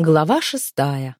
Глава 6.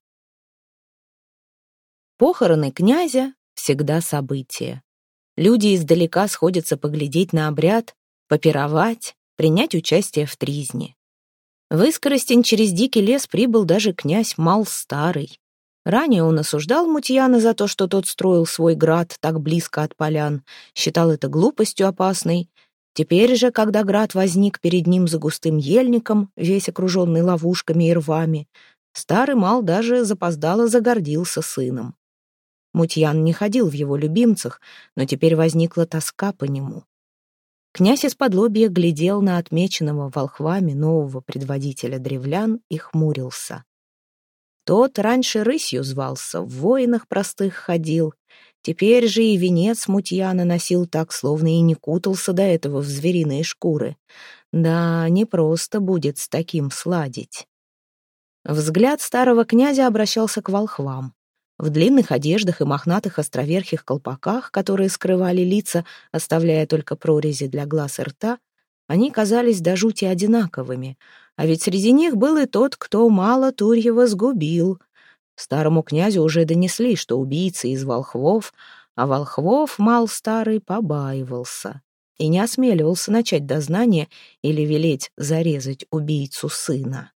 Похороны князя всегда событие. Люди издалека сходятся поглядеть на обряд, попировать, принять участие в тризне. В Искоростень через дикий лес прибыл даже князь Мал Старый. Ранее он осуждал Мутьяна за то, что тот строил свой град так близко от полян, считал это глупостью опасной. Теперь же, когда град возник перед ним за густым ельником, весь окруженный ловушками и рвами, старый Мал даже запоздало загордился сыном. Мутьян не ходил в его любимцах, но теперь возникла тоска по нему. Князь исподлобья глядел на отмеченного волхвами нового предводителя древлян и хмурился. Тот раньше рысью звался, в воинах простых ходил, теперь же и венец Мутьяна носил так, словно и не кутался до этого в звериные шкуры. Да, непросто будет с таким сладить. Взгляд старого князя обращался к волхвам. В длинных одеждах и мохнатых островерхих колпаках, которые скрывали лица, оставляя только прорези для глаз и рта, они казались до жути одинаковыми, а ведь среди них был и тот, кто мало Турьева сгубил. Старому князю уже донесли, что убийца из волхвов, а волхвов Мал Старый побаивался и не осмеливался начать дознание или велеть зарезать убийцу сына.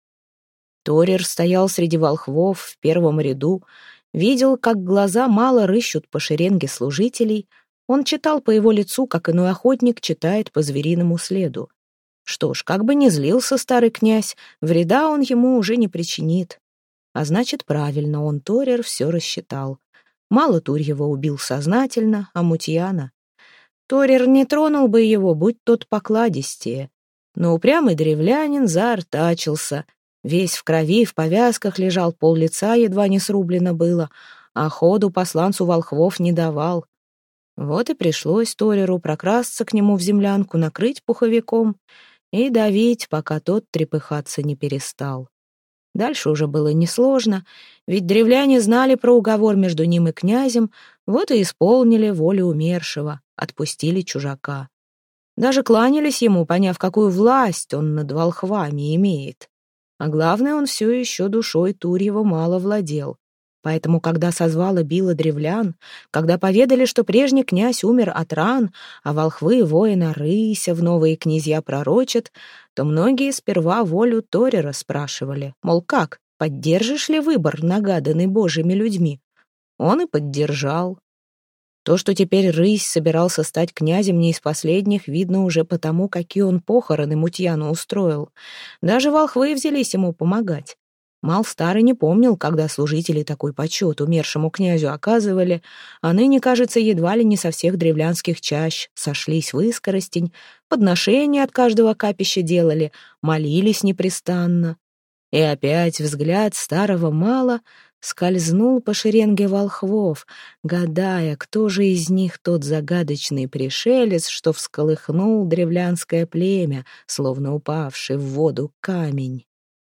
Торир стоял среди волхвов в первом ряду, видел, как глаза мало рыщут по шеренге служителей. Он читал по его лицу, как иной охотник читает по звериному следу. Что ж, как бы ни злился старый князь, вреда он ему уже не причинит. А значит, правильно, он, Торир, все рассчитал. Мало Турьева убил сознательно, а Мутьяна. Торир не тронул бы его, будь тот покладистее. Но упрямый древлянин заортачился. Весь в крови, в повязках лежал, пол лица едва не срублено было, а ходу посланцу волхвов не давал. Вот и пришлось Ториру прокрасться к нему в землянку, накрыть пуховиком и давить, пока тот трепыхаться не перестал. Дальше уже было несложно, ведь древляне знали про уговор между ним и князем, вот и исполнили волю умершего, отпустили чужака. Даже кланялись ему, поняв, какую власть он над волхвами имеет. А главное, он все еще душой Турьева мало владел. Поэтому, когда созвало било древлян, когда поведали, что прежний князь умер от ран, а волхвы воина рыся в новые князья пророчат, то многие сперва волю Торира спрашивали, мол, как, поддержишь ли выбор, нагаданный божьими людьми? Он и поддержал. То, что теперь рысь собирался стать князем не из последних, видно уже потому, какие он похороны Мутьяну устроил. Даже волхвы взялись ему помогать. Мал Старый не помнил, когда служители такой почет умершему князю оказывали, а ныне, кажется, едва ли не со всех древлянских чащ сошлись в Искоростень, подношения от каждого капища делали, молились непрестанно. И опять взгляд старого Мала скользнул по шеренге волхвов, гадая, кто же из них тот загадочный пришелец, что всколыхнул древлянское племя, словно упавший в воду камень.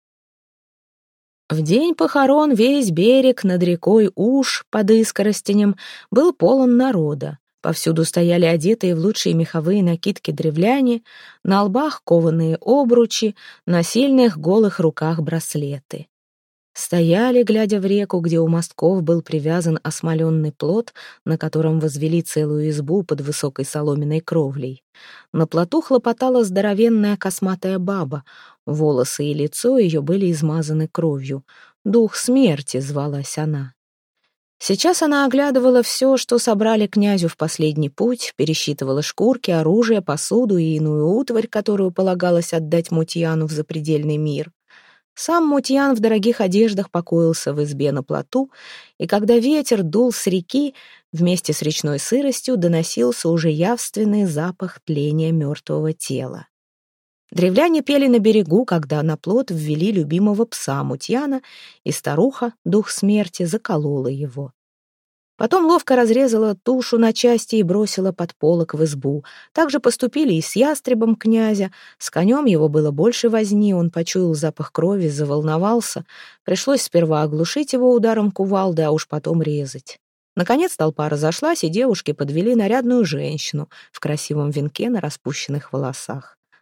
В день похорон весь берег над рекой Уж под Искоростенем был полон народа. Повсюду стояли одетые в лучшие меховые накидки древляне, на лбах кованые обручи, на сильных голых руках браслеты. Стояли, глядя в реку, где у мостков был привязан осмоленный плот, на котором возвели целую избу под высокой соломенной кровлей. На плоту хлопотала здоровенная косматая баба, волосы и лицо ее были измазаны кровью. Дух смерти звалась она. Сейчас она оглядывала все, что собрали князю в последний путь, пересчитывала шкурки, оружие, посуду и иную утварь, которую полагалось отдать Мутьяну в запредельный мир. Сам Мутьян в дорогих одеждах покоился в избе на плоту, и когда ветер дул с реки, вместе с речной сыростью доносился уже явственный запах тления мертвого тела. Древляне пели на берегу, когда на плот ввели любимого пса Мутьяна, и старуха, дух смерти, заколола его. Потом ловко разрезала тушу на части и бросила под полог в избу. Так же поступили и с ястребом князя. С конем его было больше возни, он почуял запах крови, заволновался. Пришлось сперва оглушить его ударом кувалды, а уж потом резать. Наконец толпа разошлась, и девушки подвели нарядную женщину в красивом венке на распущенных волосах.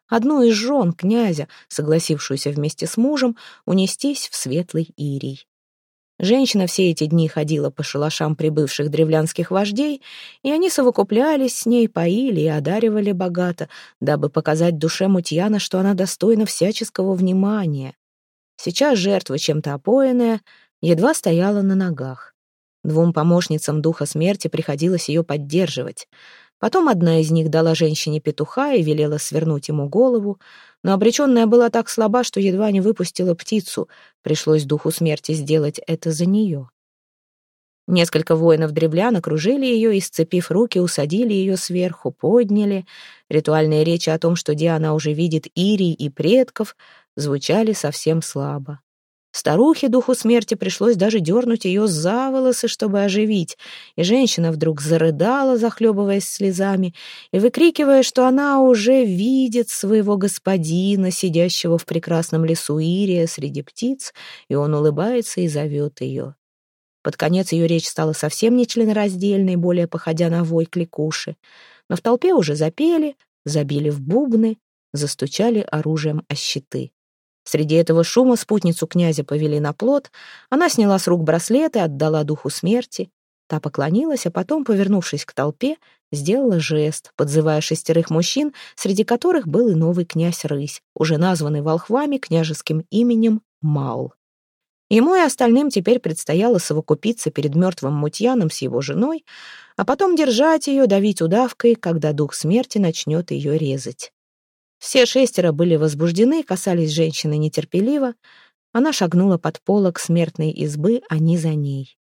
одну из жен князя, согласившуюся вместе с мужем унестись в светлый Ирий. Женщина все эти дни ходила по шалашам прибывших древлянских вождей, и они совокуплялись с ней, поили и одаривали богато, дабы показать душе Мутьяна, что она достойна всяческого внимания. Сейчас жертва, чем-то опоенная, едва стояла на ногах. 2 помощницам духа смерти приходилось ее поддерживать. Потом одна из них дала женщине петуха и велела свернуть ему голову, но обреченная была так слаба, что едва не выпустила птицу. Пришлось духу смерти сделать это за нее. Несколько воинов-древлян окружили ее и, сцепив руки, усадили ее сверху, подняли. Ритуальные речи о том, что Диана уже видит Ирий и предков, звучали совсем слабо. Старухе духу смерти пришлось даже дернуть ее за волосы, чтобы оживить, и женщина вдруг зарыдала, захлебываясь слезами, и выкрикивая, что она уже видит своего господина, сидящего в прекрасном лесу Ирия среди птиц, и он улыбается и зовет ее. Под конец ее речь стала совсем нечленораздельной, более походя на вой кликуши, но в толпе уже запели, забили в бубны, застучали оружием о щиты. Среди этого шума спутницу князя повели на плот, она сняла с рук браслет и отдала духу смерти. Та поклонилась, а потом, повернувшись к толпе, сделала жест, подзывая 6 мужчин, среди которых был и новый князь Рысь, уже названный волхвами княжеским именем Мал. Ему и остальным теперь предстояло совокупиться перед мертвым Мутьяном с его женой, а потом держать ее, давить удавкой, когда дух смерти начнет ее резать. Все 6 были возбуждены, касались женщины нетерпеливо. Она шагнула под полог смертной избы, они за ней.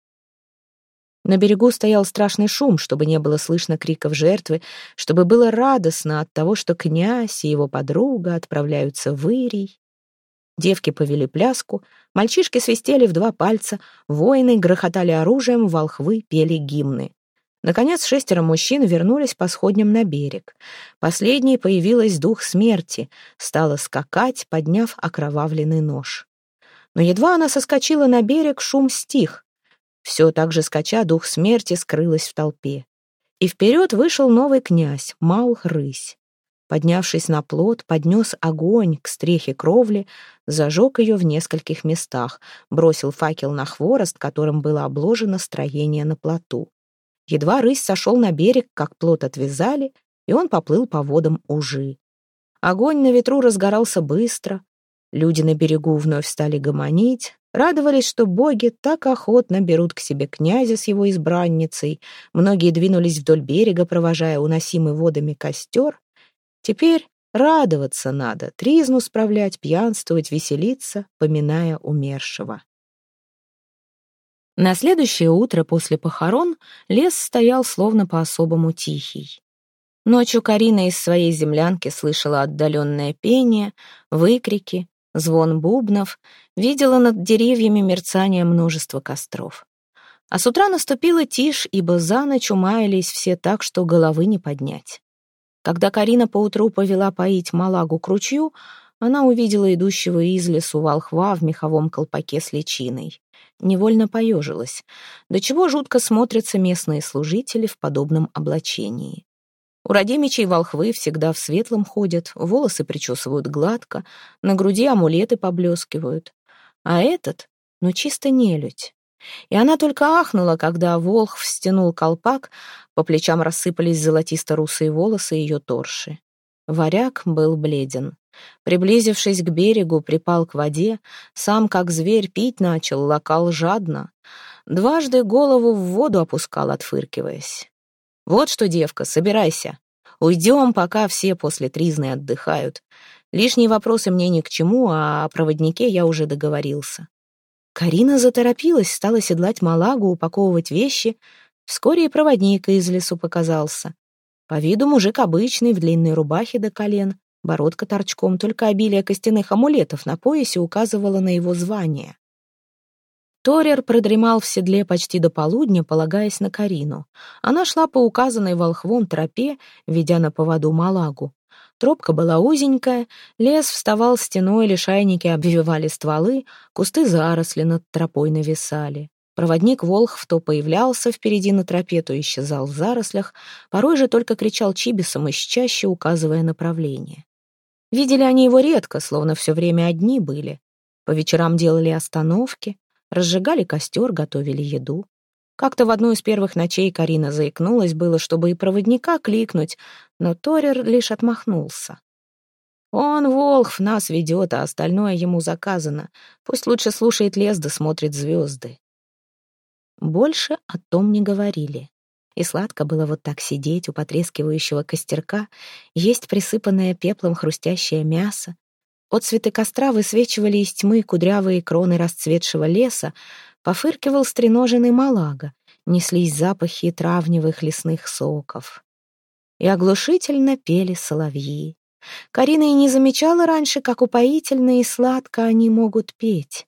На берегу стоял страшный шум, чтобы не было слышно криков жертвы, чтобы было радостно от того, что князь и его подруга отправляются в Ирий. Девки повели пляску, мальчишки свистели в 2 пальца, воины грохотали оружием, волхвы пели гимны. Наконец 6 мужчин вернулись по сходням на берег. Последней появилась дух смерти, стала скакать, подняв окровавленный нож. Но едва она соскочила на берег, шум стих. Все так же скача, дух смерти скрылась в толпе. И вперед вышел новый князь, Мал-Рысь. Поднявшись на плот, поднес огонь к стрехе кровли, зажег ее в нескольких местах, бросил факел на хворост, которым было обложено строение на плоту. Едва рысь сошел на берег, как плот отвязали, и он поплыл по водам Ужи. Огонь на ветру разгорался быстро. Люди на берегу вновь стали гомонить, радовались, что боги так охотно берут к себе князя с его избранницей. Многие двинулись вдоль берега, провожая уносимый водами костер. Теперь радоваться надо, тризну справлять, пьянствовать, веселиться, поминая умершего. На следующее утро после похорон лес стоял словно по-особому тихий. Ночью Карина из своей землянки слышала отдаленное пение, выкрики, звон бубнов, видела над деревьями мерцание множества костров. А с утра наступила тишь, ибо за ночь умаялись все так, что головы не поднять. Когда Карина поутру повела поить Малагу к ручью, она увидела идущего из лесу волхва в меховом колпаке с личиной. Невольно поежилась. До чего жутко смотрятся местные служители в подобном облачении. У родимичей волхвы всегда в светлом ходят, волосы причесывают гладко, на груди амулеты поблескивают. А этот, чисто нелюдь. И она только ахнула, когда волхв стянул колпак, по плечам рассыпались золотисто-русые волосы ее торши. Варяг был бледен. Приблизившись к берегу, припал к воде, сам, как зверь, пить начал, лакал жадно. 2 голову в воду опускал, отфыркиваясь. «Вот что, девка, собирайся. Уйдем, пока все после тризны отдыхают. Лишние вопросы мне ни к чему, а о проводнике я уже договорился». Карина заторопилась, стала седлать Малагу, упаковывать вещи. Вскоре и проводник из лесу показался. По виду мужик обычный, в длинной рубахе до колен, бородка торчком, только обилие костяных амулетов на поясе указывало на его звание. Торер продремал в седле почти до полудня, полагаясь на Карину. Она шла по указанной волхвом тропе, ведя на поводу Малагу. Тропка была узенькая, лес вставал стеной, лишайники обвивали стволы, кусты заросли над тропой нависали. Проводник волхв то появлялся впереди на тропе, то исчезал в зарослях, порой же только кричал чибисом из чащи, указывая направление. Видели они его редко, словно все время одни были. По вечерам делали остановки, разжигали костер, готовили еду. Как-то в одну из первых ночей Карина заикнулась было, чтобы и проводника кликнуть, но Торер лишь отмахнулся. «Он, Волхв, нас ведет, а остальное ему заказано. Пусть лучше слушает лес да смотрит звезды». Больше о том не говорили. И сладко было вот так сидеть у потрескивающего костерка, есть присыпанное пеплом хрустящее мясо. Отцветы костра высвечивали из тьмы кудрявые кроны расцветшего леса, пофыркивал стреноженный малага, неслись запахи травневых лесных соков. И оглушительно пели соловьи. Карина и не замечала раньше, как упоительно и сладко они могут петь.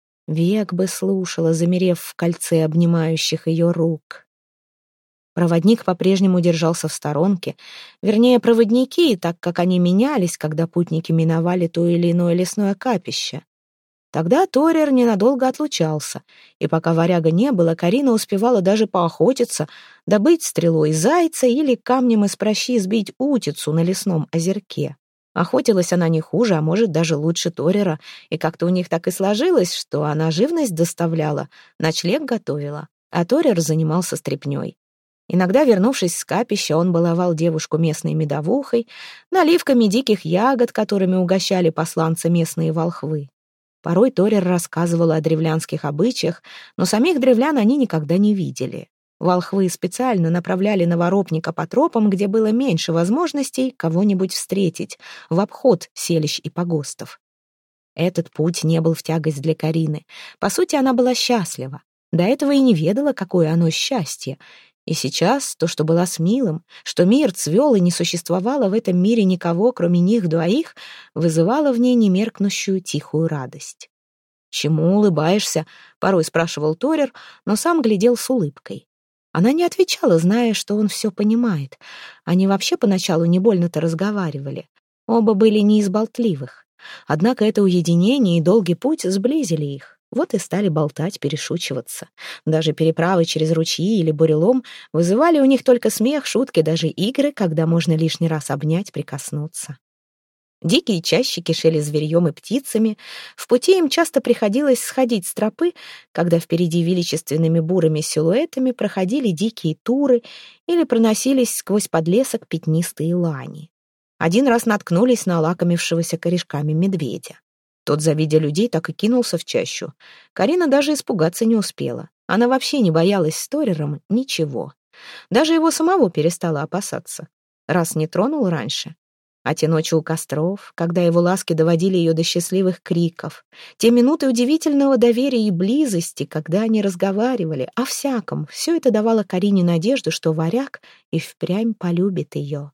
Век бы слушала, замерев в кольце обнимающих ее рук. Проводник по-прежнему держался в сторонке, вернее, проводники, так как они менялись, когда путники миновали то или иное лесное капище. Тогда Торер ненадолго отлучался, и пока варяга не было, Карина успевала даже поохотиться, добыть стрелой зайца или камнем из пращи сбить утицу на лесном озерке. Охотилась она не хуже, а может, даже лучше Торера, и как-то у них так и сложилось, что она живность доставляла, ночлег готовила, а Торер занимался стряпнёй. Иногда, вернувшись с капища, он баловал девушку местной медовухой, наливками диких ягод, которыми угощали посланца местные волхвы. Порой Торер рассказывал о древлянских обычаях, но самих древлян они никогда не видели. Волхвы специально направляли новоропника по тропам, где было меньше возможностей кого-нибудь встретить, в обход селищ и погостов. Этот путь не был в тягость для Карины. По сути, она была счастлива. До этого и не ведала, какое оно счастье. И сейчас то, что была с Милым, что мир цвел и не существовало в этом мире никого, кроме них двоих, вызывало в ней немеркнущую тихую радость. «Чему улыбаешься?» — порой спрашивал Торер, но сам глядел с улыбкой. Она не отвечала, зная, что он все понимает. Они вообще поначалу не больно-то разговаривали. Оба были не из болтливых. Однако это уединение и долгий путь сблизили их. Вот и стали болтать, перешучиваться. Даже переправы через ручьи или бурелом вызывали у них только смех, шутки, даже игры, когда можно лишний раз обнять, прикоснуться. Дикие чащи кишели зверьем и птицами. В пути им часто приходилось сходить с тропы, когда впереди величественными бурыми силуэтами проходили дикие туры или проносились сквозь подлесок пятнистые лани. Один раз наткнулись на лакомившегося корешками медведя. Тот, завидя людей, так и кинулся в чащу. Карина даже испугаться не успела. Она вообще не боялась с Торером ничего. Даже его самого перестала опасаться. Раз не тронул раньше. А те ночи у костров, когда его ласки доводили ее до счастливых криков, те минуты удивительного доверия и близости, когда они разговаривали о всяком, все это давало Карине надежду, что варяг и впрямь полюбит ее.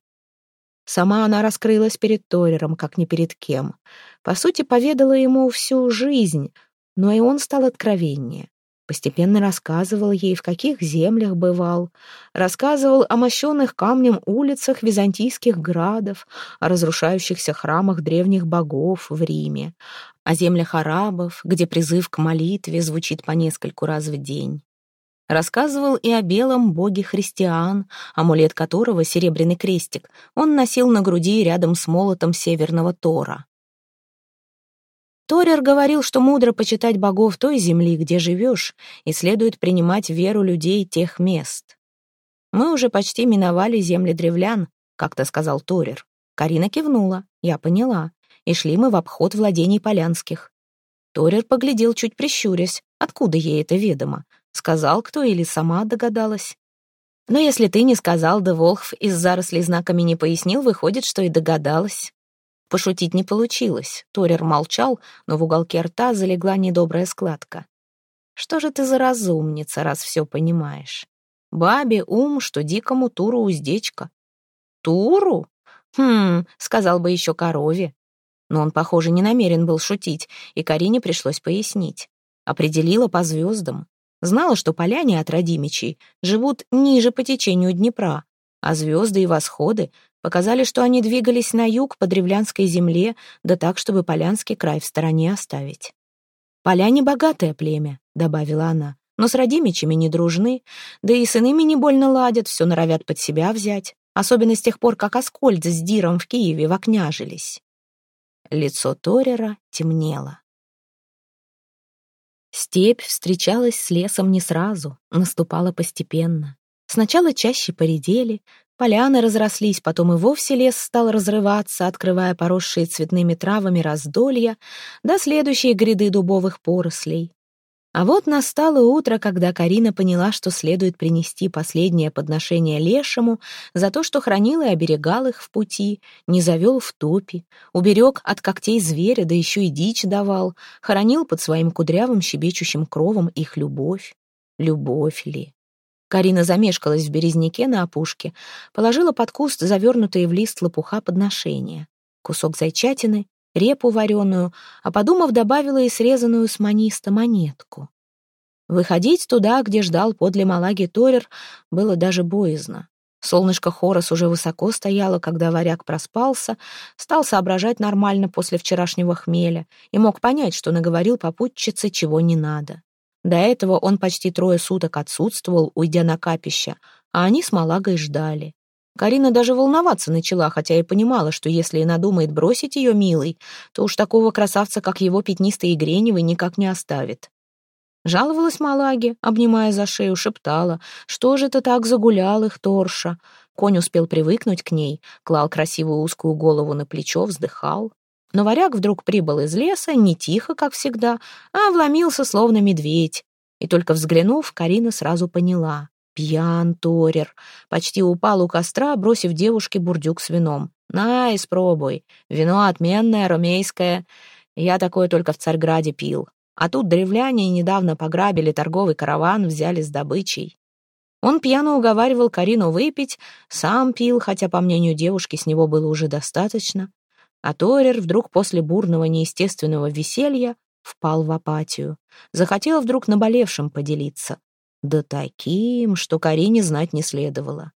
Сама она раскрылась перед Торером, как ни перед кем. По сути, поведала ему всю жизнь, но и он стал откровеннее. Постепенно рассказывал ей, в каких землях бывал, рассказывал о мощенных камнем улицах византийских градов, о разрушающихся храмах древних богов в Риме, о землях арабов, где призыв к молитве звучит по нескольку раз в день. Рассказывал и о белом боге христиан, амулет которого, серебряный крестик, он носил на груди рядом с молотом северного Тора. Торер говорил, что мудро почитать богов той земли, где живешь, и следует принимать веру людей тех мест. «Мы уже почти миновали земли древлян», — как-то сказал Торер. Карина кивнула, я поняла, и шли мы в обход владений полянских. Торер поглядел, чуть прищурясь, откуда ей это ведомо. Сказал кто или сама догадалась? Но если ты не сказал, да Волхв из зарослей знаками не пояснил, выходит, что и догадалась. Пошутить не получилось. Торер молчал, но в уголке рта залегла недобрая складка. Что же ты за разумница, раз все понимаешь? Бабе ум, что дикому Туру уздечка. Туру? Сказал бы еще корове. Но он, похоже, не намерен был шутить, и Карине пришлось пояснить. Определила по звездам. Знала, что поляне от Радимичей живут ниже по течению Днепра, а звезды и восходы показали, что они двигались на юг по древлянской земле, да так, чтобы Полянский край в стороне оставить. «Поляне богатое племя», — добавила она, «но с Радимичами не дружны, да и с иными не больно ладят, все норовят под себя взять, особенно с тех пор, как Аскольд с Диром в Киеве вокняжились». Лицо Торера темнело. Степь встречалась с лесом не сразу, наступала постепенно. Сначала чаще поредели, поляны разрослись, потом и вовсе лес стал разрываться, открывая поросшие цветными травами раздолья до следующей гряды дубовых порослей. А вот настало утро, когда Карина поняла, что следует принести последнее подношение лешему за то, что хранил и оберегал их в пути, не завел в топи, уберег от когтей зверя, да еще и дичь давал, хоронил под своим кудрявым щебечущим кровом их любовь. Любовь ли? Карина замешкалась в березняке на опушке, положила под куст завернутые в лист лопуха подношения, кусок зайчатины, репу вареную, а, подумав, добавила и срезанную с маниста монетку. Выходить туда, где ждал подле Малаги Торер, было даже боязно. Солнышко Хорос уже высоко стояло, когда варяг проспался, стал соображать нормально после вчерашнего хмеля и мог понять, что наговорил попутчице, чего не надо. До этого он почти 3 суток отсутствовал, уйдя на капище, а они с Малагой ждали. Карина даже волноваться начала, хотя и понимала, что если и надумает бросить ее милой, то уж такого красавца, как его пятнистый и греневый, никак не оставит. Жаловалась Малаге, обнимая за шею, шептала, что же это так загулял их Торша. Конь успел привыкнуть к ней, клал красивую узкую голову на плечо, вздыхал. Но варяг вдруг прибыл из леса, не тихо, как всегда, а вломился, словно медведь. И только взглянув, Карина сразу поняла. Пьян Торер. Почти упал у костра, бросив девушке бурдюк с вином. «На, испробуй. Вино отменное, ромейское. Я такое только в Царьграде пил. А тут древляне недавно пограбили торговый караван, взяли с добычей». Он пьяно уговаривал Карину выпить, сам пил, хотя, по мнению девушки, с него было уже достаточно. А Торер вдруг после бурного неестественного веселья впал в апатию. Захотел вдруг наболевшим поделиться. Да таким, что Карине знать не следовало.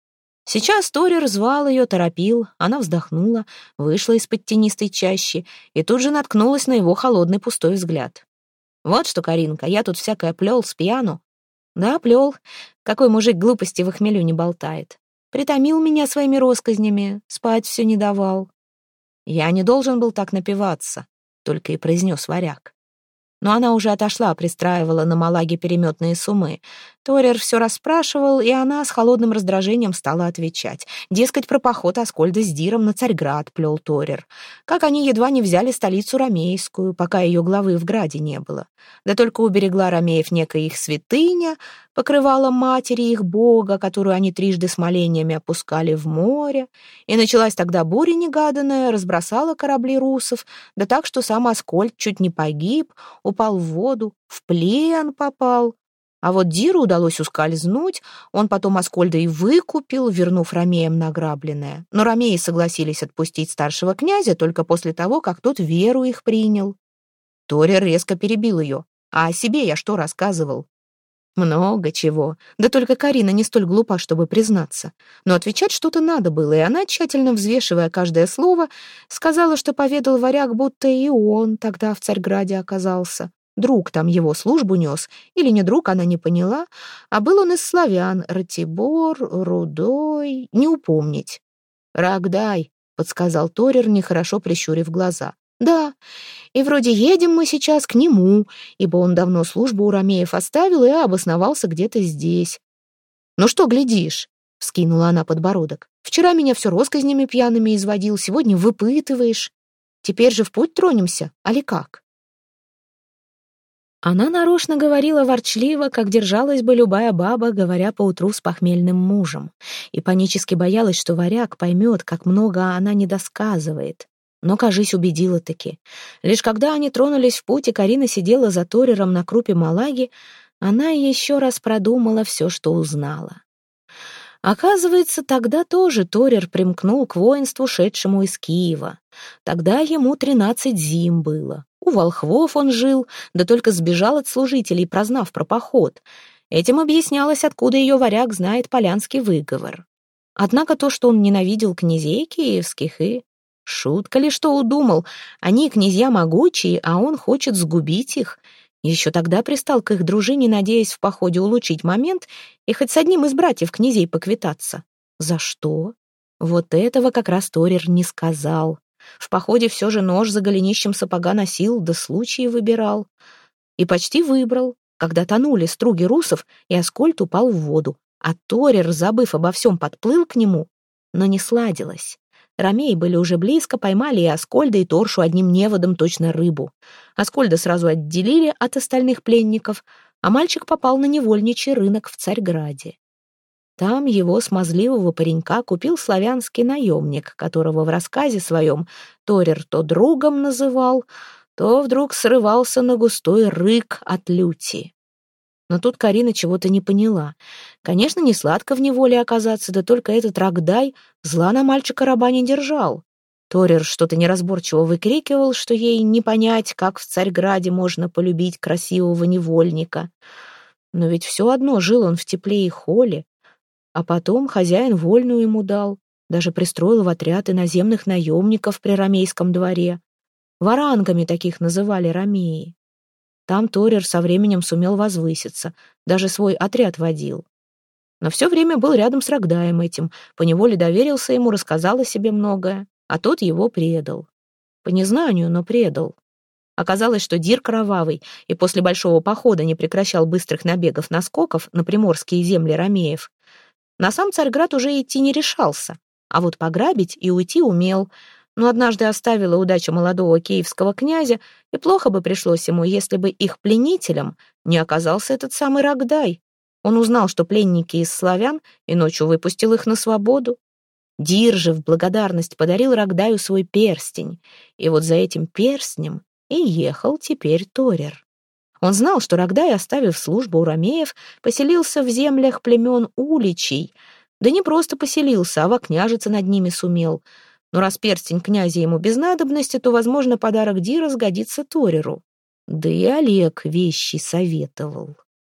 Сейчас Торер звал ее, торопил, она вздохнула, вышла из-под тенистой чащи и тут же наткнулась на его холодный пустой взгляд. «Вот что, Каринка, я тут всякое плел с пьяну». «Да, плел. Какой мужик глупости в хмелю не болтает. Притомил меня своими россказнями, спать все не давал». «Я не должен был так напиваться», — только и произнес варяг. Но она уже отошла, пристраивала на Малаге переметные суммы. Торер все расспрашивал, и она с холодным раздражением стала отвечать. Дескать, про поход Аскольда с Диром на Царьград плел Торер. Как они едва не взяли столицу ромейскую, пока ее главы в граде не было. Да только уберегла ромеев некая их святыня, покрывала матери их бога, которую они трижды с молениями опускали в море. И началась тогда буря негаданная, разбросала корабли русов, да так, что сам Аскольд чуть не погиб, упал в воду, в плен попал. А вот Диру удалось ускользнуть, он потом Аскольда и выкупил, вернув ромеям награбленное. Но ромеи согласились отпустить старшего князя только после того, как тот веру их принял. Торер резко перебил ее. А о себе я что рассказывал? Много чего. Да только Карина не столь глупа, чтобы признаться. Но отвечать что-то надо было, и она, тщательно взвешивая каждое слово, сказала, что поведал варяг, будто и он тогда в Царьграде оказался. Друг там его службу нес, или не друг, она не поняла, а был он из славян, Ратибор, Рудой, не упомнить. «Рогдай», — подсказал Торер, нехорошо прищурив глаза. «Да, и вроде едем мы сейчас к нему, ибо он давно службу у ромеев оставил и обосновался где-то здесь». «Ну что глядишь?» — вскинула она подбородок. «Вчера меня все россказнями пьяными изводил, сегодня выпытываешь. Теперь же в путь тронемся, али как?» Она нарочно говорила ворчливо, как держалась бы любая баба, говоря поутру с похмельным мужем, и панически боялась, что варяг поймет, как много она недосказывает. Но, кажись, убедила-таки. Лишь когда они тронулись в путь, и Карина сидела за Торером на крупе Малаги, она еще раз продумала все, что узнала. Оказывается, тогда тоже Торер примкнул к воинству, шедшему из Киева. Тогда ему 13 зим было. У волхвов он жил, да только сбежал от служителей, прознав про поход. Этим объяснялось, откуда ее варяг знает полянский выговор. Однако то, что он ненавидел князей киевских, и... Шутка ли, что удумал? Они князья могучие, а он хочет сгубить их. Еще тогда пристал к их дружине, надеясь в походе улучшить момент и хоть с одним из братьев князей поквитаться. За что? Вот этого как раз Торер не сказал. В походе все же нож за голенищем сапога носил, да случаи выбирал. И почти выбрал, когда тонули струги русов, и Аскольд упал в воду, а Торер, забыв обо всем, подплыл к нему, но не сладилось. Ромеи были уже близко, поймали и Аскольда, и Торшу одним неводом, точно рыбу. Аскольда сразу отделили от остальных пленников, а мальчик попал на невольничий рынок в Царьграде. Там его смазливого паренька купил славянский наемник, которого в рассказе своем Торер то другом называл, то вдруг срывался на густой рык от люти. Но тут Карина чего-то не поняла. Конечно, не сладко в неволе оказаться, да только этот Рогдай зла на мальчика-раба не держал. Торер что-то неразборчиво выкрикивал, что ей не понять, как в Царьграде можно полюбить красивого невольника. Но ведь все одно жил он в тепле и холе, а потом хозяин вольную ему дал, даже пристроил в отряд иноземных наемников при ромейском дворе. Варангами таких называли ромеи. Там Торер со временем сумел возвыситься, даже свой отряд водил. Но все время был рядом с Рогдаем этим, поневоле доверился ему, рассказал о себе многое, а тот его предал. По незнанию, но предал. Оказалось, что Дир кровавый и после большого похода не прекращал быстрых набегов-наскоков на приморские земли ромеев. На сам Царьград уже идти не решался, а вот пограбить и уйти умел. Но однажды оставила удача молодого киевского князя, и плохо бы пришлось ему, если бы их пленителем не оказался этот самый Рогдай. Он узнал, что пленники из славян, и ночью выпустил их на свободу. Дир же в благодарность подарил Рогдаю свой перстень, и вот за этим перстнем и ехал теперь Торер. Он знал, что Рогдай, оставив службу у ромеев, поселился в землях племен Уличей, да не просто поселился, а вокняжиться над ними сумел. Но раз перстень князя ему без надобности, то, возможно, подарок Дира сгодится Тореру. Да и Олег вещи советовал.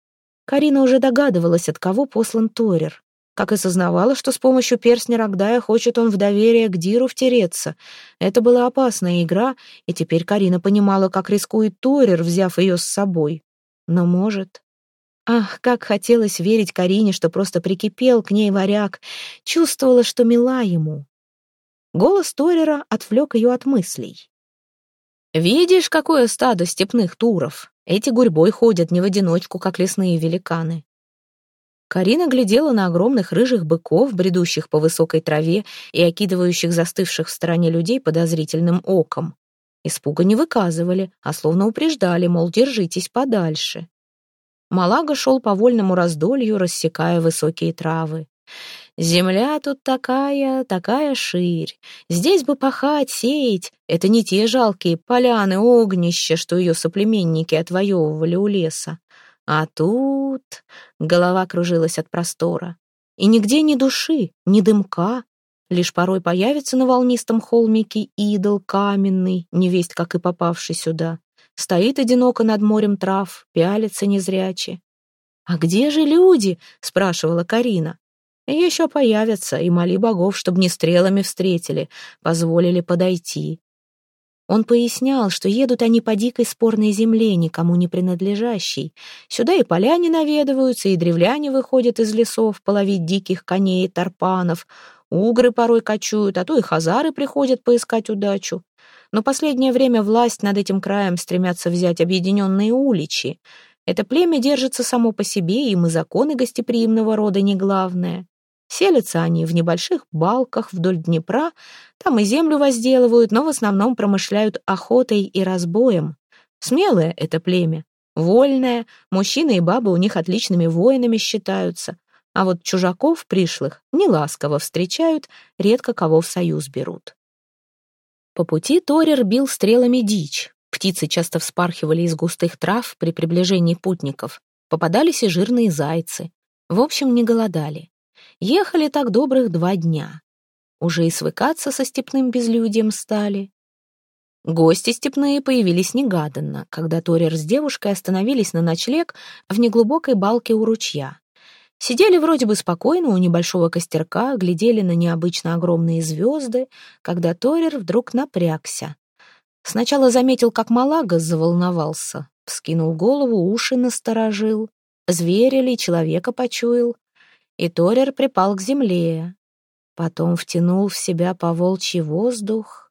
Карина уже догадывалась, от кого послан Торер, как и сознавала, что с помощью перстня Рогдая хочет он в доверие к Диру втереться. Это была опасная игра, и теперь Карина понимала, как рискует Торер, взяв ее с собой. Но может... Ах, как хотелось верить Карине, что просто прикипел к ней варяг, чувствовала, что мила ему. Голос Торера отвлек ее от мыслей. «Видишь, какое стадо степных туров? Эти гурьбой ходят не в одиночку, как лесные великаны». Карина глядела на огромных рыжих быков, бредущих по высокой траве и окидывающих застывших в стороне людей подозрительным оком. Испуга не выказывали, а словно упреждали, мол, держитесь подальше. Малага шел по вольному раздолью, рассекая высокие травы. «Земля тут такая, такая ширь. Здесь бы пахать, сеять. Это не те жалкие поляны, огнища, что ее соплеменники отвоевывали у леса. А тут...» Голова кружилась от простора. И нигде ни души, ни дымка. Лишь порой появится на волнистом холмике идол каменный, невесть как и попавший сюда. Стоит одиноко над морем трав, пялится незряче. «А где же люди?» — спрашивала Карина. «Еще появятся, и моли богов, чтобы не стрелами встретили, позволили подойти». Он пояснял, что едут они по дикой спорной земле, никому не принадлежащей. Сюда и поляне наведываются, и древляне выходят из лесов половить диких коней и тарпанов. Угры порой кочуют, а то и хазары приходят поискать удачу. Но последнее время власть над этим краем стремятся взять объединенные уличи. Это племя держится само по себе, им и законы гостеприимного рода не главное. Селятся они в небольших балках вдоль Днепра, там и землю возделывают, но в основном промышляют охотой и разбоем. Смелое это племя, вольное, мужчины и бабы у них отличными воинами считаются, а вот чужаков пришлых неласково встречают, редко кого в союз берут. По пути Торер бил стрелами дичь, птицы часто вспархивали из густых трав при приближении путников, попадались и жирные зайцы, в общем, не голодали. Ехали так добрых 2 дня. Уже и свыкаться со степным безлюдьем стали. Гости степные появились негаданно, когда Торер с девушкой остановились на ночлег в неглубокой балке у ручья. Сидели вроде бы спокойно у небольшого костерка, глядели на необычно огромные звезды, когда Торер вдруг напрягся. Сначала заметил, как Малага заволновался, вскинул голову, уши насторожил, зверя ли, человека почуял. И Торер припал к земле. Потом втянул в себя поволчий воздух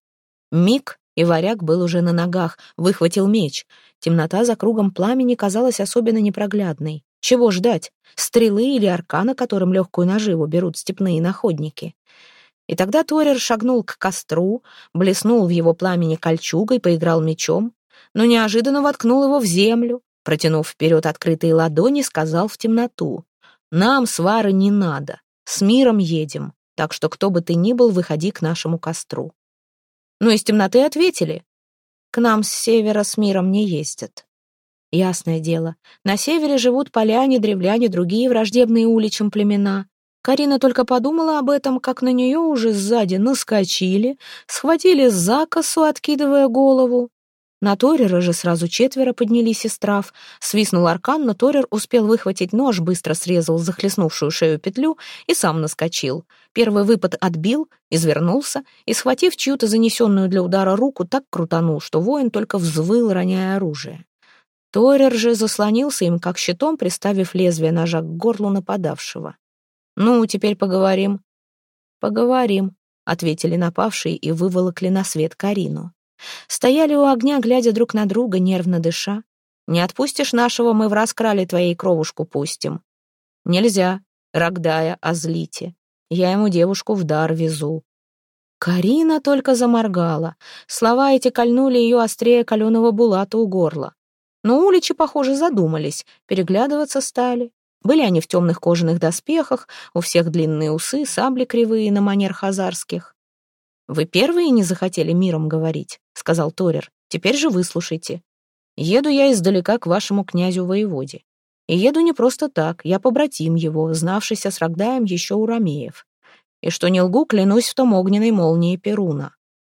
Миг, и варяг был уже на ногах, выхватил меч. Темнота за кругом пламени казалась особенно непроглядной. Чего ждать? Стрелы или аркана, которым легкую наживу берут степные находники? И тогда Торер шагнул к костру, блеснул в его пламени кольчугой, поиграл мечом, но неожиданно воткнул его в землю, протянув вперед открытые ладони, сказал в темноту: «Нам свары не надо, с миром едем, так что кто бы ты ни был, выходи к нашему костру». Но из темноты ответили: «К нам с севера с миром не ездят». Ясное дело, на севере живут поляне, древляне, другие враждебные уличам племена. Карина только подумала об этом, как на нее уже сзади наскочили, схватили за косу, откидывая голову. На Торера же сразу 4 поднялись из трав. Свистнул аркан, но Торер успел выхватить нож, быстро срезал захлестнувшую шею петлю и сам наскочил. Первый выпад отбил, извернулся и, схватив чью-то занесенную для удара руку, так крутанул, что воин только взвыл, роняя оружие. Торер же заслонился им как щитом, приставив лезвие ножа к горлу нападавшего. «Ну, теперь поговорим». «Поговорим», — ответили напавшие и выволокли на свет Карину. Стояли у огня, глядя друг на друга, нервно дыша. «Не отпустишь нашего, мы в раскрали твоей кровушку пустим». «Нельзя, Рогдая, озлите. Я ему девушку в дар везу». Карина только заморгала. Слова эти кольнули ее острее каленого булата у горла. Но уличи, похоже, задумались, переглядываться стали. Были они в темных кожаных доспехах, у всех длинные усы, сабли кривые на манер хазарских. «Вы первые не захотели миром говорить», — сказал Торер. «Теперь же выслушайте. Еду я издалека к вашему князю-воеводе. И еду не просто так, я побратим его, знавшийся с Рогдаем еще у ромеев. И что не лгу, клянусь в том огненной молнии Перуна».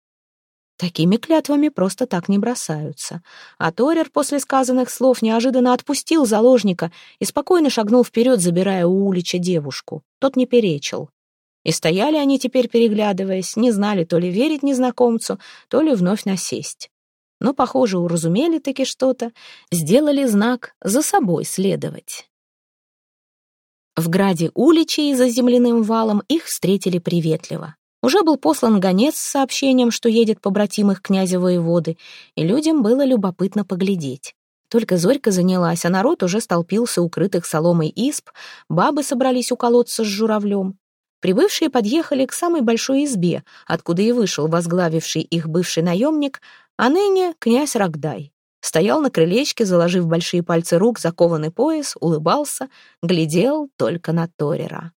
Такими клятвами просто так не бросаются. А Торер после сказанных слов неожиданно отпустил заложника и спокойно шагнул вперед, забирая у Улича девушку. Тот не перечил. И стояли они теперь, переглядываясь, не знали то ли верить незнакомцу, то ли вновь насесть. Но, похоже, уразумели таки что-то, сделали знак за собой следовать. В граде Уличей за земляным валом их встретили приветливо. Уже был послан гонец с сообщением, что едет побратим их князя-воеводы, и людям было любопытно поглядеть. Только зорька занялась, а народ уже столпился у крытых соломой изб, бабы собрались у колодца с журавлем. Прибывшие подъехали к самой большой избе, откуда и вышел возглавивший их бывший наемник, а ныне князь Рогдай. Стоял на крылечке, заложив большие пальцы рук, закованный пояс, улыбался, глядел только на Торера.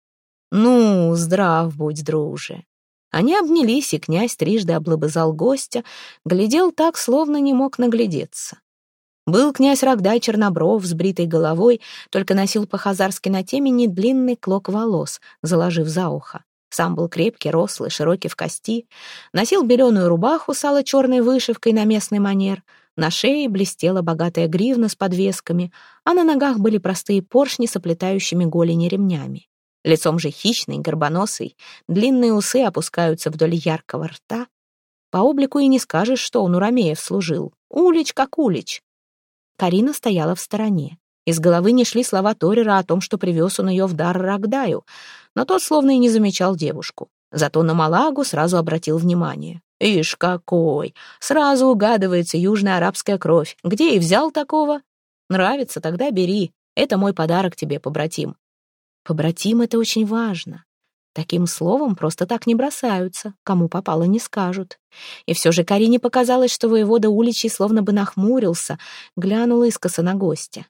«Ну, здрав будь, друже!» Они обнялись, и князь трижды облобызал гостя, глядел так, словно не мог наглядеться. Был князь Рогдай чернобров с бритой головой, только носил по-хазарски на темени длинный клок волос, заложив за ухо. Сам был крепкий, рослый, широкий в кости, носил беленую рубаху с алло-черной вышивкой на местный манер, на шее блестела богатая гривна с подвесками, а на ногах были простые поршни с оплетающими голени ремнями. Лицом же хищный, горбоносый, длинные усы опускаются вдоль яркого рта. По облику и не скажешь, что он у ромеев служил. Улич как улич. Карина стояла в стороне. Из головы не шли слова Торера о том, что привез он ее в дар Рогдаю, но тот словно и не замечал девушку. Зато на Малагу сразу обратил внимание. «Ишь какой! Сразу угадывается южная арабская кровь. Где и взял такого? Нравится, тогда бери. Это мой подарок тебе, побратим». Побратим — это очень важно. Таким словом просто так не бросаются, кому попало не скажут. И все же Карине показалось, что воевода Уличий словно бы нахмурился, глянул искоса на гостя.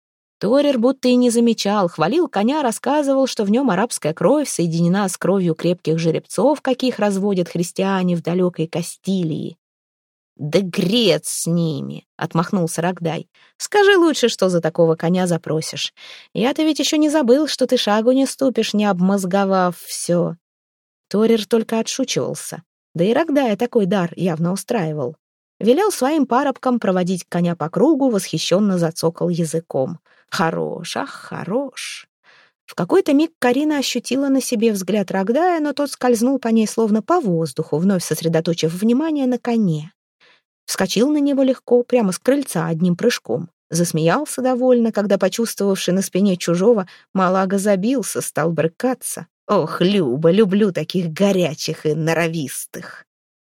Торер будто и не замечал, хвалил коня, рассказывал, что в нем арабская кровь соединена с кровью крепких жеребцов, каких разводят христиане в далекой Кастилии. «Да грец с ними!» — отмахнулся Рогдай. «Скажи лучше, что за такого коня запросишь. Я-то ведь еще не забыл, что ты шагу не ступишь, не обмозговав все». Торер только отшучивался. Да и Рогдая такой дар явно устраивал. Велел своим парабкам проводить коня по кругу, восхищенно зацокал языком. «Хорош, ах, хорош!» В какой-то миг Карина ощутила на себе взгляд Рогдая, но тот скользнул по ней словно по воздуху, вновь сосредоточив внимание на коне. Вскочил на него легко, прямо с крыльца одним прыжком. Засмеялся довольно, когда, почувствовавший на спине чужого, Малага забился, стал брыкаться. «Ох, Люба, люблю таких горячих и норовистых!»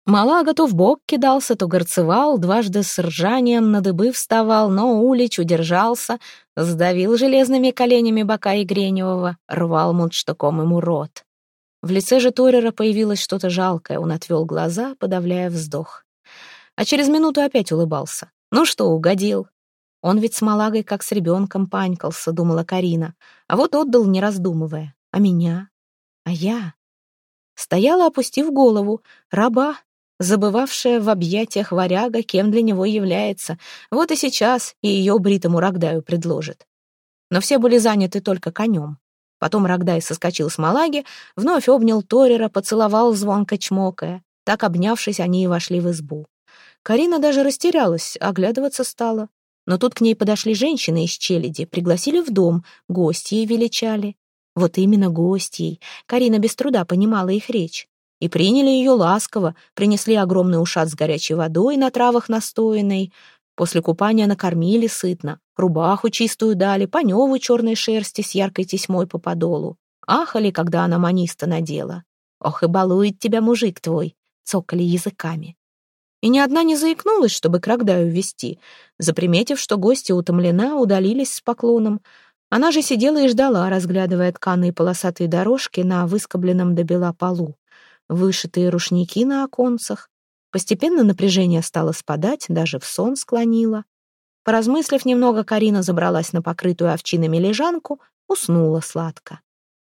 Малага то в бок кидался, то горцевал, дважды с ржанием на дыбы вставал, но Улич удержался, сдавил железными коленями бока Игреневого, рвал мундштуком ему рот. В лице же Торера появилось что-то жалкое, он отвел глаза, подавляя вздох. А через минуту опять улыбался. Ну что, угодил? Он ведь с Малагой как с ребенком панькался, думала Карина, а вот отдал, не раздумывая. А меня? А я? Стояла, опустив голову, раба, забывавшая в объятиях варяга, кем для него является. Вот и сейчас и ее бритому Рогдаю предложит. Но все были заняты только конем. Потом Рогдай соскочил с Малаги, вновь обнял Торера, поцеловал звонко чмокая. Так, обнявшись, они и вошли в избу. Карина даже растерялась, оглядываться стала. Но тут к ней подошли женщины из челяди, пригласили в дом, гостьей величали. Вот именно гостьей. Карина без труда понимала их речь. И приняли ее ласково, принесли огромный ушат с горячей водой на травах настоянной. После купания накормили сытно, рубаху чистую дали, паневу черной шерсти с яркой тесьмой по подолу. Ахали, когда она маниста надела. «Ох и балует тебя мужик твой», — цокали языками. И ни одна не заикнулась, чтобы к Рогдаю ввести. Заприметив, что гостья утомлена, удалились с поклоном. Она же сидела и ждала, разглядывая тканые полосатые дорожки на выскобленном до бела полу, вышитые рушники на оконцах. Постепенно напряжение стало спадать, даже в сон склонило. Поразмыслив немного, Карина забралась на покрытую овчинами лежанку, уснула сладко.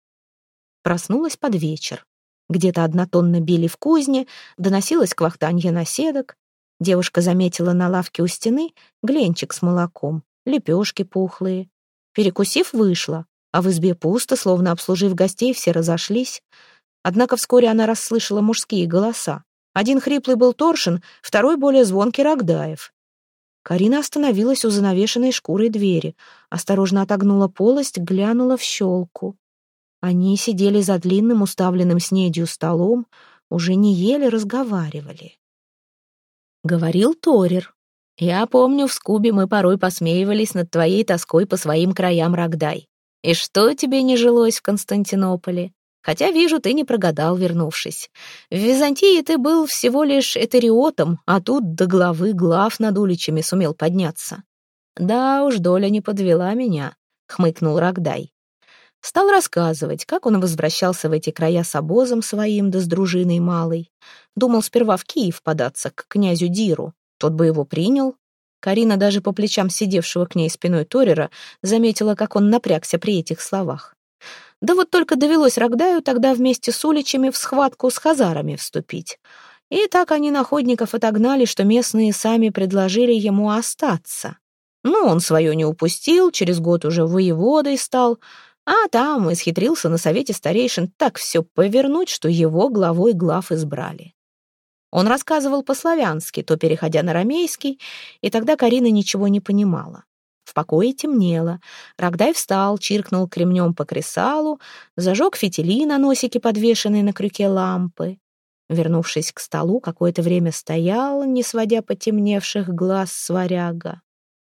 Проснулась под вечер. Где-то однотонно били в кузне, доносилось квахтанье наседок. Девушка заметила на лавке у стены гленчик с молоком, лепешки пухлые. Перекусив, вышла, а в избе пусто, словно обслужив гостей, все разошлись. Однако вскоре она расслышала мужские голоса. Один хриплый был Торшин, второй более звонкий Рогдаев. Карина остановилась у занавешенной шкурой двери, осторожно отогнула полость, глянула в щелку. Они сидели за длинным, уставленным снедью столом, уже не ели, разговаривали. Говорил Торер. «Я помню, в Скубе мы порой посмеивались над твоей тоской по своим краям, Рогдай. И что тебе не жилось в Константинополе? Хотя, вижу, ты не прогадал, вернувшись. В Византии ты был всего лишь этериотом, а тут до главы глав над уличами сумел подняться». «Да уж, доля не подвела меня», — хмыкнул Рогдай. Стал рассказывать, как он возвращался в эти края с обозом своим, да с дружиной малой. Думал сперва в Киев податься, к князю Диру. Тот бы его принял. Карина даже по плечам сидевшего к ней спиной Торера заметила, как он напрягся при этих словах. Да вот только довелось Рогдаю тогда вместе с уличами в схватку с хазарами вступить. И так они находников отогнали, что местные сами предложили ему остаться. Ну, он свое не упустил, через год уже воеводой стал, а там исхитрился на совете старейшин так все повернуть, что его главой глав избрали. Он рассказывал по-славянски, то переходя на рамейский, и тогда Карина ничего не понимала. В покое темнело. Рогдай встал, чиркнул кремнем по кресалу, зажег фитили на носике, подвешенной на крюке лампы. Вернувшись к столу, какое-то время стоял, не сводя потемневших глаз с варяга.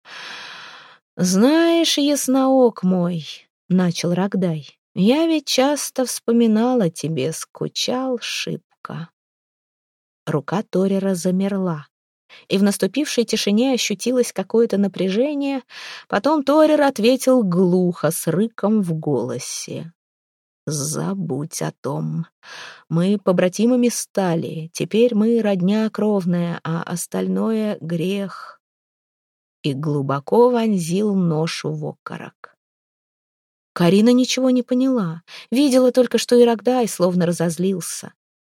«Знаешь, ясноок мой», — начал Рогдай, — «я ведь часто вспоминал о тебе, скучал шибко». Рука Торера замерла, и в наступившей тишине ощутилось какое-то напряжение. Потом Торер ответил глухо, с рыком в голосе. «Забудь о том. Мы побратимами стали, теперь мы родня кровная, а остальное — грех». И глубоко вонзил нож в окорок. Карина ничего не поняла, видела только, что и Рогдай словно разозлился.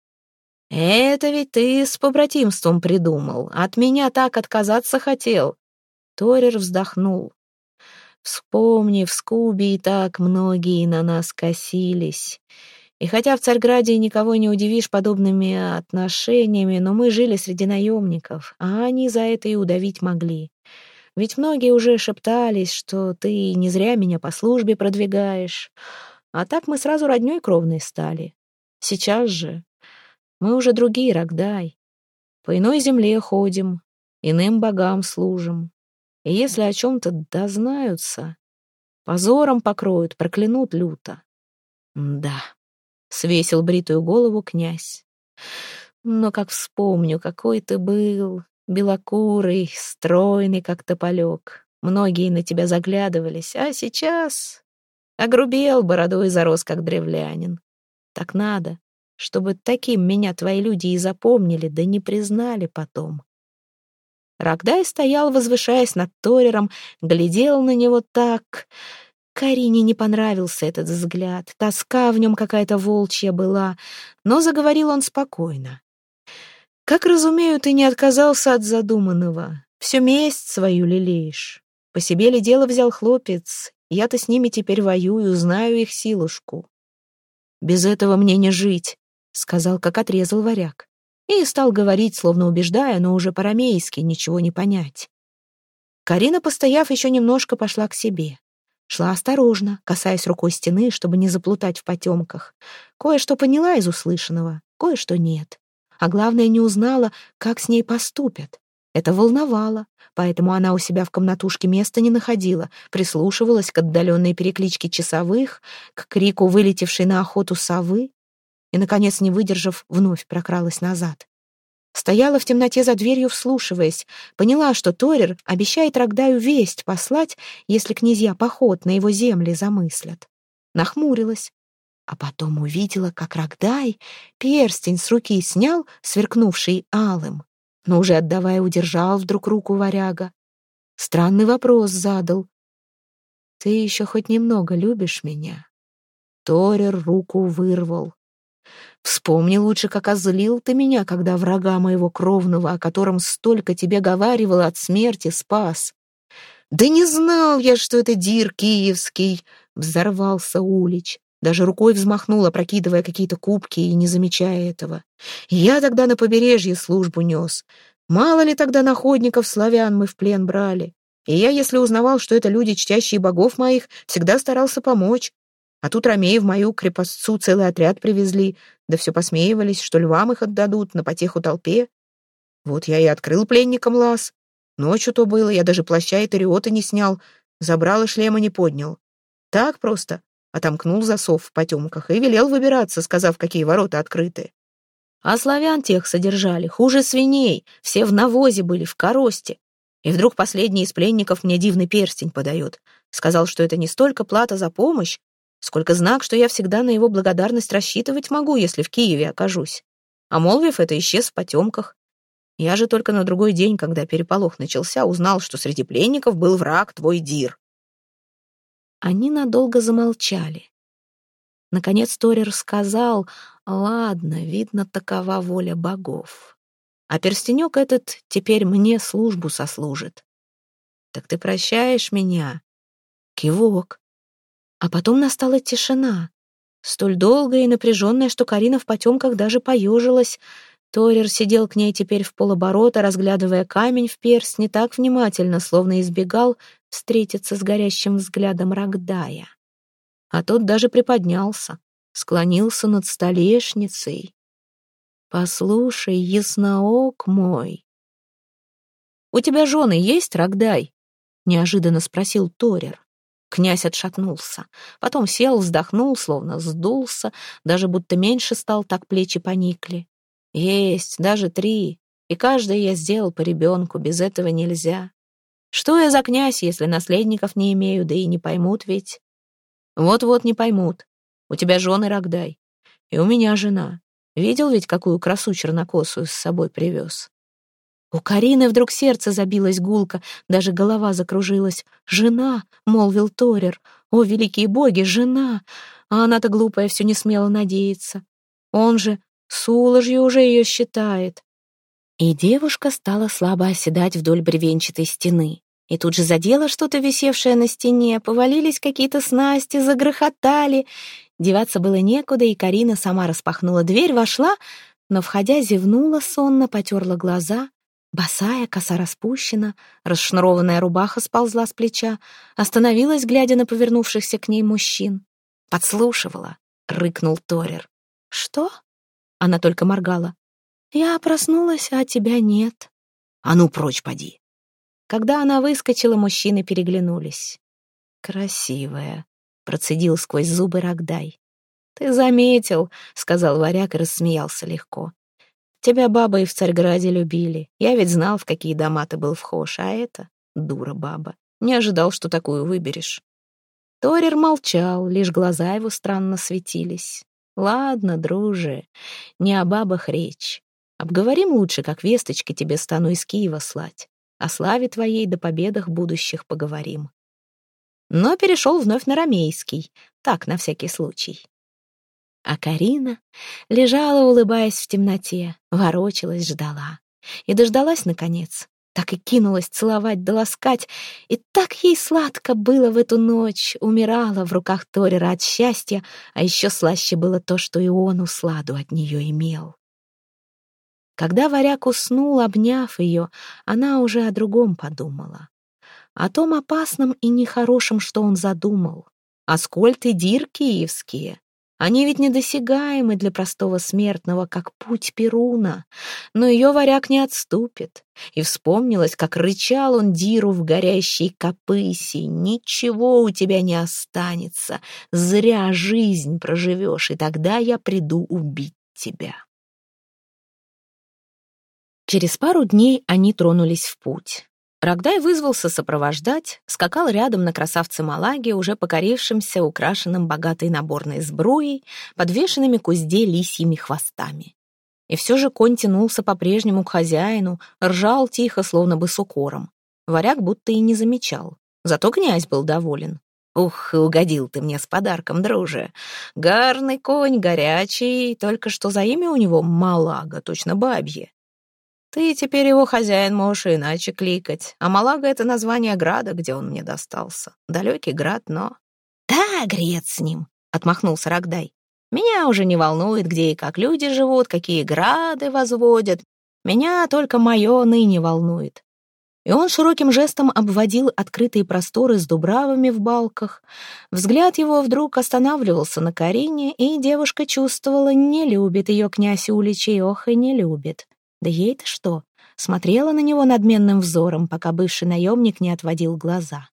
«Это ведь ты с побратимством придумал, от меня так отказаться хотел». Торер вздохнул. «Вспомни, в Скубе и так многие на нас косились. И хотя в Царьграде никого не удивишь подобными отношениями, но мы жили среди наемников, а они за это и удавить могли. Ведь многие уже шептались, что ты не зря меня по службе продвигаешь. А так мы сразу роднёй кровной стали. Сейчас же мы уже другие, Рогдай. По иной земле ходим, иным богам служим. И если о чем-то дознаются, позором покроют, проклянут люто». «Да», — свесил бритую голову князь. Но как вспомню, какой ты был, белокурый, стройный, как тополек. Многие на тебя заглядывались, а сейчас огрубел, бородой зарос, как древлянин. Так надо, чтобы таким меня твои люди и запомнили, да не признали потом. Рогдай стоял, возвышаясь над Торером, глядел на него так. Карине не понравился этот взгляд, тоска в нем какая-то волчья была, но заговорил он спокойно. «Как разумею, ты не отказался от задуманного, всю месть свою лелеешь. По себе ли дело взял хлопец, я-то с ними теперь воюю, знаю их силушку. Без этого мне не жить», — сказал, как отрезал варяг. И стал говорить, словно убеждая, но уже по-рамейски, ничего не понять. Карина, постояв еще немножко, пошла к себе. Шла осторожно, касаясь рукой стены, чтобы не заплутать в потемках. Кое-что поняла из услышанного, кое-что нет. А главное, не узнала, как с ней поступят. Это волновало, поэтому она у себя в комнатушке места не находила, прислушивалась к отдаленной перекличке часовых, к крику вылетевшей на охоту совы и, наконец, не выдержав, вновь прокралась назад. Стояла в темноте за дверью, вслушиваясь. Поняла, что Торер обещает Рогдаю весть послать, если князья поход на его земли замыслят. Нахмурилась, а потом увидела, как Рогдай перстень с руки снял, сверкнувший алым, но уже отдавая удержал вдруг руку варяга. Странный вопрос задал. «Ты еще хоть немного любишь меня?» Торер руку вырвал. «Вспомни лучше, как озлил ты меня, когда врага моего кровного, о котором столько тебе говаривала, от смерти спас». «Да не знал я, что это Дир Киевский!» — взорвался Улич. Даже рукой взмахнул, опрокидывая какие-то кубки и не замечая этого. «Я тогда на побережье службу нес. Мало ли тогда находников славян мы в плен брали. И я, если узнавал, что это люди, чтящие богов моих, всегда старался помочь. А тут ромеи в мою крепостцу целый отряд привезли, да все посмеивались, что львам их отдадут на потеху толпе. Вот я и открыл пленникам лаз. Ночью то было, я даже плаща и тариота не снял, забрал и шлема не поднял. Так просто отомкнул засов в потемках и велел выбираться, сказав, какие ворота открыты. А славян тех содержали, хуже свиней, все в навозе были, в коросте. И вдруг последний из пленников мне дивный перстень подает. Сказал, что это не столько плата за помощь, сколько знак, что я всегда на его благодарность рассчитывать могу, если в Киеве окажусь. А молвив это, исчез в потемках. Я же только на другой день, когда переполох начался, узнал, что среди пленников был враг твой Дир. Они надолго замолчали. Наконец Торер сказал: «Ладно, видно, такова воля богов. А перстенек этот теперь мне службу сослужит. Так ты прощаешь меня?» Кивок. А потом настала тишина, столь долгая и напряженная, что Карина в потемках даже поежилась. Торер сидел к ней теперь в полоборота, разглядывая камень в перстне так внимательно, словно избегал встретиться с горящим взглядом Рогдая. А тот даже приподнялся, склонился над столешницей. «Послушай, ясноок мой». «У тебя жены есть, Рогдай?» — неожиданно спросил Торер. Князь отшатнулся, потом сел, вздохнул, словно сдулся, даже будто меньше стал, так плечи поникли. «Есть, даже 3, и каждое я сделал по ребенку, без этого нельзя. Что я за князь, если наследников не имею, да и не поймут ведь?» «Вот-вот не поймут. У тебя жены, Рогдай, и у меня жена. Видел ведь, какую красу чернокосую с собой привез?» У Карины вдруг сердце забилось гулко, даже голова закружилась. «Жена!» — молвил Торер. «О, великие боги, жена!» А она-то глупая все не смела надеяться. Он же сулажью уже ее считает. И девушка стала слабо оседать вдоль бревенчатой стены. И тут же задела что-то, висевшее на стене, повалились какие-то снасти, загрохотали. Деваться было некуда, и Карина сама распахнула дверь, вошла, но, входя, зевнула сонно, потерла глаза. Босая, коса распущена, расшнурованная рубаха сползла с плеча, остановилась, глядя на повернувшихся к ней мужчин. «Подслушивала», — рыкнул Торер. «Что?» — она только моргала. «Я проснулась, а тебя нет». «А ну, прочь поди». Когда она выскочила, мужчины переглянулись. «Красивая», — процедил сквозь зубы Рогдай. «Ты заметил», — сказал варяг и рассмеялся легко. Тебя бабы и в Царьграде любили. Я ведь знал, в какие дома ты был вхож, а это дура баба. Не ожидал, что такую выберешь». Торер молчал, лишь глаза его странно светились. «Ладно, друже, не о бабах речь. Обговорим лучше, как весточки тебе стану из Киева слать. О славе твоей до победах будущих поговорим». Но перешел вновь на рамейский, так, на всякий случай. А Карина лежала, улыбаясь в темноте, ворочалась, ждала. И дождалась, наконец. Так и кинулась целовать да ласкать. И так ей сладко было в эту ночь. Умирала в руках Торера от счастья, а еще слаще было то, что и он усладу от нее имел. Когда варяг уснул, обняв ее, она уже о другом подумала. О том опасном и нехорошем, что он задумал. Аскольд и Дир киевские. Они ведь недосягаемы для простого смертного, как путь Перуна. Но ее варяг не отступит. И вспомнилось, как рычал он Диру в горящей копыси. «Ничего у тебя не останется. Зря жизнь проживешь, и тогда я приду убить тебя». Через пару дней они тронулись в путь. Рогдай вызвался сопровождать, скакал рядом на красавце Малаге, уже покорившемся, украшенным богатой наборной сбруей, подвешенными к узде лисьими хвостами. И все же конь тянулся по-прежнему к хозяину, ржал тихо, словно бы с укором. Варяг будто и не замечал. Зато князь был доволен. «Ух, угодил ты мне с подарком, друже. Гарный конь, горячий, только что за имя у него Малага, точно бабье. Ты теперь его хозяин можешь иначе кликать. А Малага — это название града, где он мне достался. Далекий град, но...» «Да, грец с ним», — отмахнулся Рогдай. «Меня уже не волнует, где и как люди живут, какие грады возводят. Меня только мое ныне волнует». И он широким жестом обводил открытые просторы с дубравами в балках. Взгляд его вдруг останавливался на Карине, и девушка чувствовала, не любит ее князь Уличей, ох и не любит. Да ей-то что? Смотрела на него надменным взором, пока бывший наемник не отводил глаза.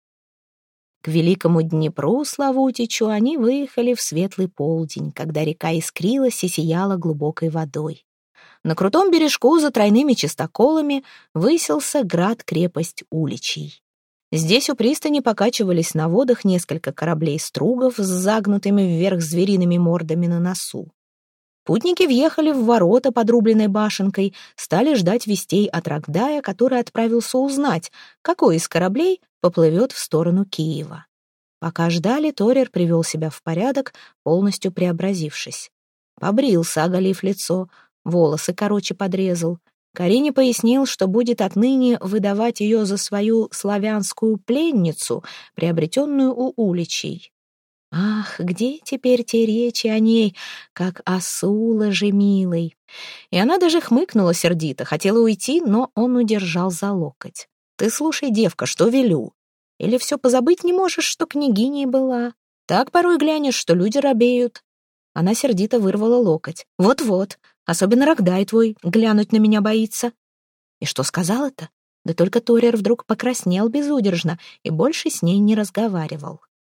К великому Днепру, Славутичу, они выехали в светлый полдень, когда река искрилась и сияла глубокой водой. На крутом бережку за тройными чистоколами высился град-крепость Уличей. Здесь у пристани покачивались на водах несколько кораблей-стругов с загнутыми вверх звериными мордами на носу. Путники въехали в ворота под рубленной башенкой, стали ждать вестей от Рогдая, который отправился узнать, какой из кораблей поплывет в сторону Киева. Пока ждали, Торер привел себя в порядок, полностью преобразившись. Побрился, оголив лицо, волосы короче подрезал. Карине пояснил, что будет отныне выдавать ее за свою славянскую пленницу, приобретенную у Уличей. Ах, где теперь те речи о ней, как о Суложе милой? И она даже хмыкнула сердито, хотела уйти, но он удержал за локоть. «Ты слушай, девка, что велю? Или все позабыть не можешь, что княгиней была? Так порой глянешь, что люди робеют». Она сердито вырвала локоть. «Вот-вот, особенно Рогдай твой, глянуть на меня боится». И что сказала-то? Да только Торер вдруг покраснел безудержно и больше с ней не разговаривал.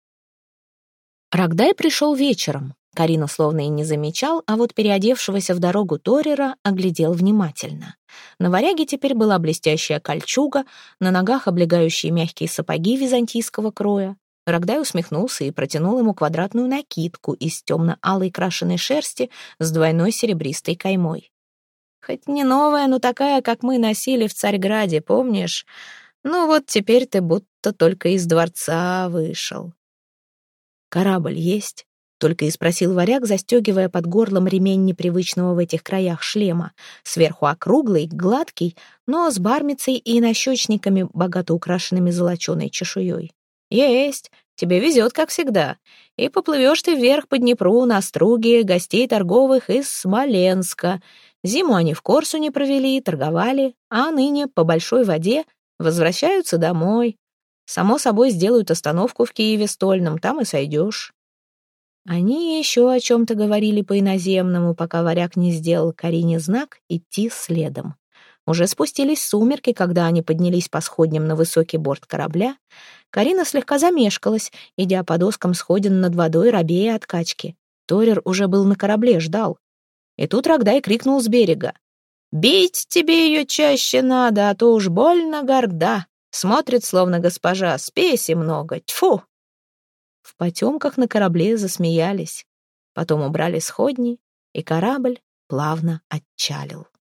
Рогдай пришел вечером. Карину словно и не замечал, а вот переодевшегося в дорогу Торера оглядел внимательно. На варяге теперь была блестящая кольчуга, на ногах облегающие мягкие сапоги византийского кроя. Рогдай усмехнулся и протянул ему квадратную накидку из темно-алой крашеной шерсти с двойной серебристой каймой. «Хоть не новая, но такая, как мы носили в Царьграде, помнишь? Ну вот теперь ты будто только из дворца вышел». «Корабль есть?» — только и спросил варяг, застегивая под горлом ремень непривычного в этих краях шлема. Сверху округлый, гладкий, но с бармицей и нащечниками, богато украшенными золоченой чешуей. «Есть. Тебе везет, как всегда. И поплывешь ты вверх по Днепру на струге гостей торговых из Смоленска. Зиму они в Корсуне провели, торговали, а ныне по большой воде возвращаются домой. Само собой, сделают остановку в Киеве Стольном, там и сойдешь». Они еще о чем-то говорили по-иноземному, пока варяг не сделал Карине знак идти следом. Уже спустились сумерки, когда они поднялись по сходням на высокий борт корабля. Карина слегка замешкалась, идя по доскам сходин над водой, робея от качки. Торер уже был на корабле, ждал. И тут Рогдай крикнул с берега: Бить тебе ее чаще надо, а то уж больно горда. Смотрит, словно госпожа, спеси много, тьфу!» В потемках на корабле засмеялись. Потом убрали сходни, и корабль плавно отчалил.